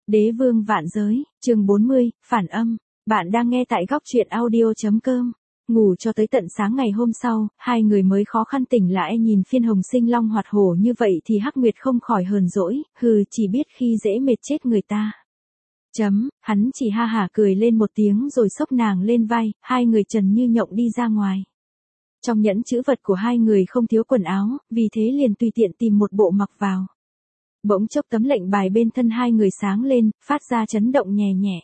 Đế vương vạn giới, chương 40, phản âm. Bạn đang nghe tại góc truyện audio.com. Ngủ cho tới tận sáng ngày hôm sau, hai người mới khó khăn tỉnh lại nhìn Phiên Hồng sinh long hoạt hổ như vậy thì Hắc Nguyệt không khỏi hờn dỗi, chỉ biết khi dễ mệt chết người ta. Hắn chỉ ha hả cười lên một tiếng rồi xốc nàng lên vai, hai người trần như nhộng đi ra ngoài. Trong nhẫn trữ vật của hai người không thiếu quần áo, vì thế liền tùy tiện tìm một bộ mặc vào. Bỗng chốc tấm lệnh bài bên thân hai người sáng lên, phát ra chấn động nhẹ nhẹ.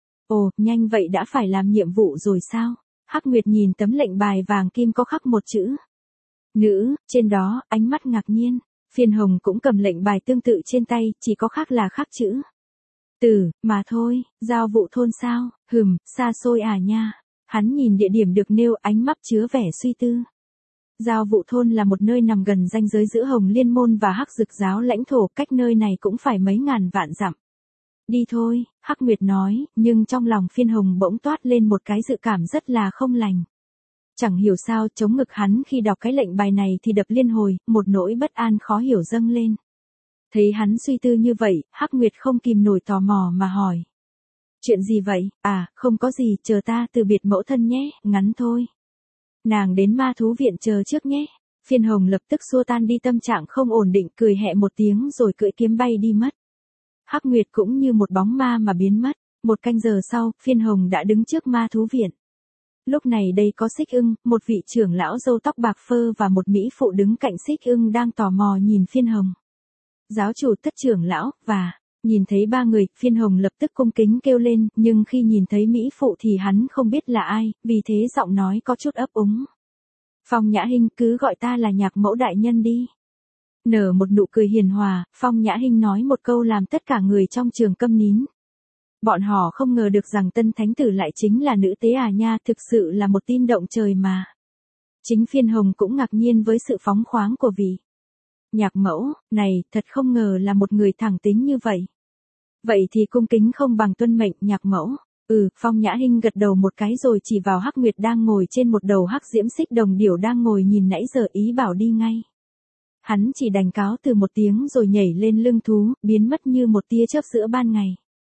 Ồ, nhanh vậy đã phải làm nhiệm vụ rồi sao? Hắc Nguyệt nhìn tấm lệnh bài vàng kim có khắc một chữ nữ, trên đó, ánh mắt ngạc nhiên. Phiên Hồng cũng cầm lệnh bài tương tự trên tay, chỉ có khác là khắc chữ tử, mà thôi, giao vụ thôn sao, xa xôi à nha. Hắn nhìn địa điểm được nêu, ánh mắt chứa vẻ suy tư. Giao vụ thôn là một nơi nằm gần ranh giới giữa Hồng Liên Môn và Hắc Dực giáo lãnh thổ, cách nơi này cũng phải mấy ngàn vạn dặm. Đi thôi, Hắc Nguyệt nói, nhưng trong lòng Phiên Hồng bỗng toát lên một cái dự cảm rất là không lành. Chẳng hiểu sao chống ngực hắn khi đọc cái lệnh bài này thì đập liên hồi, một nỗi bất an khó hiểu dâng lên. Thấy hắn suy tư như vậy, Hắc Nguyệt không kìm nổi tò mò mà hỏi. Chuyện gì vậy? À, không có gì, chờ ta từ biệt mẫu thân nhé, ngắn thôi. Nàng đến ma thú viện chờ trước nhé. Phiên Hồng lập tức xua tan đi tâm trạng không ổn định, cười hẹ một tiếng rồi cưỡi kiếm bay đi mất. Hắc Nguyệt cũng như một bóng ma mà biến mất. Một canh giờ sau, Phiên Hồng đã đứng trước ma thú viện. Lúc này đây có Xích Ưng, một vị trưởng lão râu tóc bạc phơ và một mỹ phụ đứng cạnh Xích Ưng đang tò mò nhìn Phiên Hồng. Giáo chủ Tất trưởng lão, và nhìn thấy ba người, Phiên Hồng lập tức cung kính kêu lên, nhưng khi nhìn thấy mỹ phụ thì hắn không biết là ai, vì thế giọng nói có chút ấp úng. Phong Nhã Hinh, cứ gọi ta là Nhạc mẫu đại nhân đi. Nở một nụ cười hiền hòa, Phong Nhã Hinh nói một câu làm tất cả người trong trường câm nín. Bọn họ không ngờ được rằng tân thánh tử lại chính là nữ tế à nha, thực sự là một tin động trời mà. Chính Phiên Hồng cũng ngạc nhiên với sự phóng khoáng của vị Nhạc mẫu, này, thật không ngờ là một người thẳng tính như vậy. Vậy thì cung kính không bằng tuân mệnh, Nhạc mẫu. Phong Nhã Hinh gật đầu một cái rồi chỉ vào Hắc Nguyệt đang ngồi trên một đầu hắc diễm xích đồng điểu đang ngồi nhìn nãy giờ, ý bảo đi ngay. Hắn chỉ đành cáo từ một tiếng rồi nhảy lên lưng thú, biến mất như một tia chớp giữa ban ngày.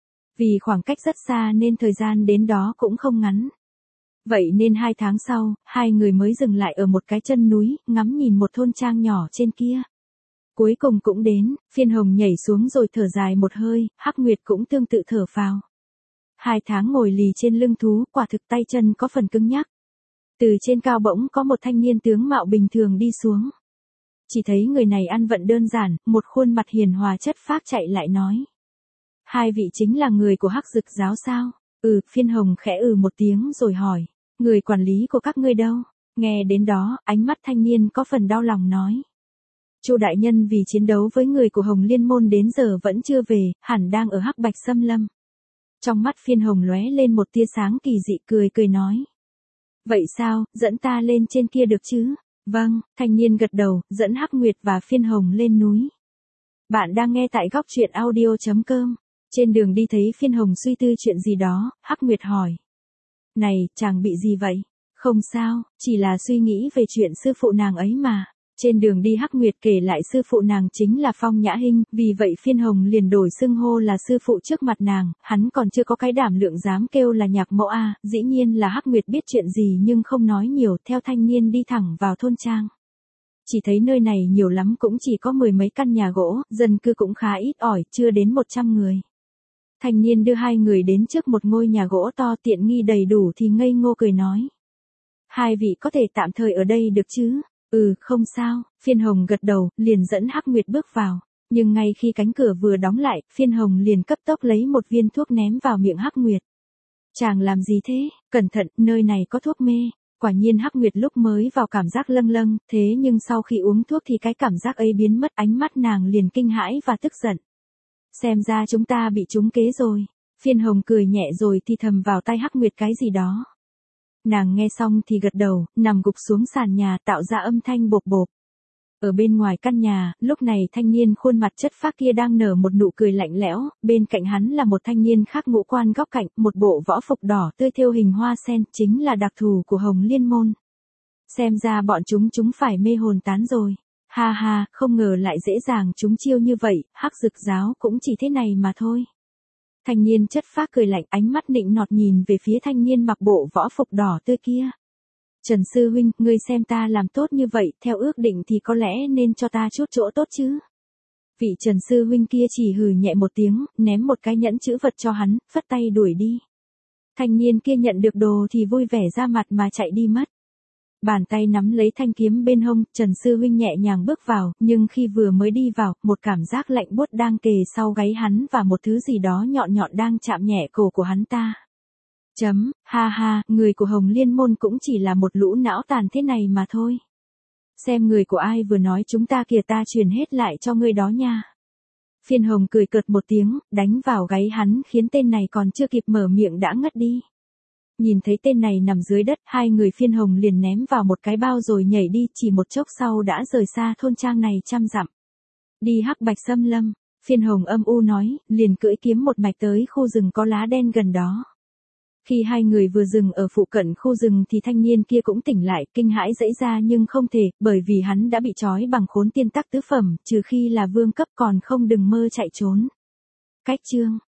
Vì khoảng cách rất xa nên thời gian đến đó cũng không ngắn. Vậy nên 2 tháng sau, hai người mới dừng lại ở một cái chân núi, ngắm nhìn một thôn trang nhỏ trên kia. Cuối cùng cũng đến, Phiên Hồng nhảy xuống rồi thở dài một hơi, Hắc Nguyệt cũng tương tự thở phào. 2 tháng ngồi lì trên lưng thú, quả thực tay chân có phần cứng nhắc. Từ trên cao bỗng có một thanh niên tướng mạo bình thường đi xuống. Chỉ thấy người này ăn vận đơn giản, một khuôn mặt hiền hòa chất phác chạy lại nói. Hai vị chính là người của Hắc Dực giáo sao? Phiên Hồng khẽ một tiếng rồi hỏi. Người quản lý của các ngươi đâu? Nghe đến đó, ánh mắt thanh niên có phần đau lòng nói. Chu đại nhân vì chiến đấu với người của Hồng Liên Môn đến giờ vẫn chưa về, hẳn đang ở Hắc Bạch Xâm Lâm. Trong mắt Phiên Hồng lóe lên một tia sáng kỳ dị, cười nói. Vậy sao, dẫn ta lên trên kia được chứ? Vâng, thanh niên gật đầu, dẫn Hắc Nguyệt và Phiên Hồng lên núi. Bạn đang nghe tại góc truyện audio.com. Trên đường đi thấy Phiên Hồng suy tư chuyện gì đó, Hắc Nguyệt hỏi. Này, chàng bị gì vậy? Không sao, chỉ là suy nghĩ về chuyện sư phụ nàng ấy mà. Trên đường đi Hắc Nguyệt kể lại sư phụ nàng chính là Phong Nhã Hinh, vì vậy Phiên Hồng liền đổi xưng hô là sư phụ trước mặt nàng, hắn còn chưa có cái đảm lượng dám kêu là Nhạc mẫu a. Dĩ nhiên là Hắc Nguyệt biết chuyện gì nhưng không nói nhiều, theo thanh niên đi thẳng vào thôn trang. Chỉ thấy nơi này nhiều lắm cũng chỉ có 10 mấy căn nhà gỗ, dân cư cũng khá ít ỏi, chưa đến 100 người. Thanh niên đưa hai người đến trước một ngôi nhà gỗ to, tiện nghi đầy đủ thì ngây ngô cười nói. Hai vị có thể tạm thời ở đây được chứ? Không sao, Phiên Hồng gật đầu, liền dẫn Hắc Nguyệt bước vào. Nhưng ngay khi cánh cửa vừa đóng lại, Phiên Hồng liền cấp tốc lấy một viên thuốc ném vào miệng Hắc Nguyệt. Chàng làm gì thế? Cẩn thận, nơi này có thuốc mê. Quả nhiên Hắc Nguyệt lúc mới vào cảm giác lâng lâng, thế nhưng sau khi uống thuốc thì cái cảm giác ấy biến mất, ánh mắt nàng liền kinh hãi và tức giận. Xem ra chúng ta bị trúng kế rồi. Phiên Hồng cười nhẹ rồi thì thầm vào tay Hắc Nguyệt cái gì đó. Nàng nghe xong thì gật đầu, nằm gục xuống sàn nhà tạo ra âm thanh bộp bộp. Ở bên ngoài căn nhà, lúc này thanh niên khuôn mặt chất phác kia đang nở một nụ cười lạnh lẽo, bên cạnh hắn là một thanh niên khác ngũ quan góc cạnh, một bộ võ phục đỏ tươi thêu hình hoa sen, chính là đặc thù của Hồng Liên Môn. Xem ra bọn chúng phải mê hồn tán rồi. Ha ha, không ngờ lại dễ dàng chúng chiêu như vậy, Hắc Dực giáo cũng chỉ thế này mà thôi. Thanh niên chất phác cười lạnh, ánh mắt nịnh nọt nhìn về phía thanh niên mặc bộ võ phục đỏ tươi kia. Trần sư huynh, ngươi xem ta làm tốt như vậy, theo ước định thì có lẽ nên cho ta chút chỗ tốt chứ. Vị Trần sư huynh kia chỉ hừ nhẹ một tiếng, ném một cái nhẫn chữ vật cho hắn, phất tay đuổi đi. Thanh niên kia nhận được đồ thì vui vẻ ra mặt mà chạy đi mất. Bàn tay nắm lấy thanh kiếm bên hông, Trần sư huynh nhẹ nhàng bước vào, nhưng khi vừa mới đi vào, một cảm giác lạnh buốt đang kề sau gáy hắn và một thứ gì đó nhọn nhọn đang chạm nhẹ cổ của hắn ta. Ha ha, người của Hồng Liên môn cũng chỉ là một lũ não tàn thế này mà thôi. Xem người của ai vừa nói chúng ta kìa, ta truyền hết lại cho ngươi đó nha. Phiên Hồng cười cợt một tiếng, đánh vào gáy hắn khiến tên này còn chưa kịp mở miệng đã ngất đi. Nhìn thấy tên này nằm dưới đất, hai người Phiên Hồng liền ném vào một cái bao rồi nhảy đi, chỉ một chốc sau đã rời xa thôn trang này trăm dặm. Đi Hắc Bạch Xâm Lâm, Phiên Hồng âm u nói, liền cưỡi kiếm một mạch tới khu rừng có lá đen gần đó. Khi hai người vừa dừng ở phụ cận khu rừng thì thanh niên kia cũng tỉnh lại, kinh hãi dãy ra nhưng không thể, bởi vì hắn đã bị trói bằng khốn tiên tắc tứ phẩm, trừ khi là vương cấp còn không đừng mơ chạy trốn. Cách chương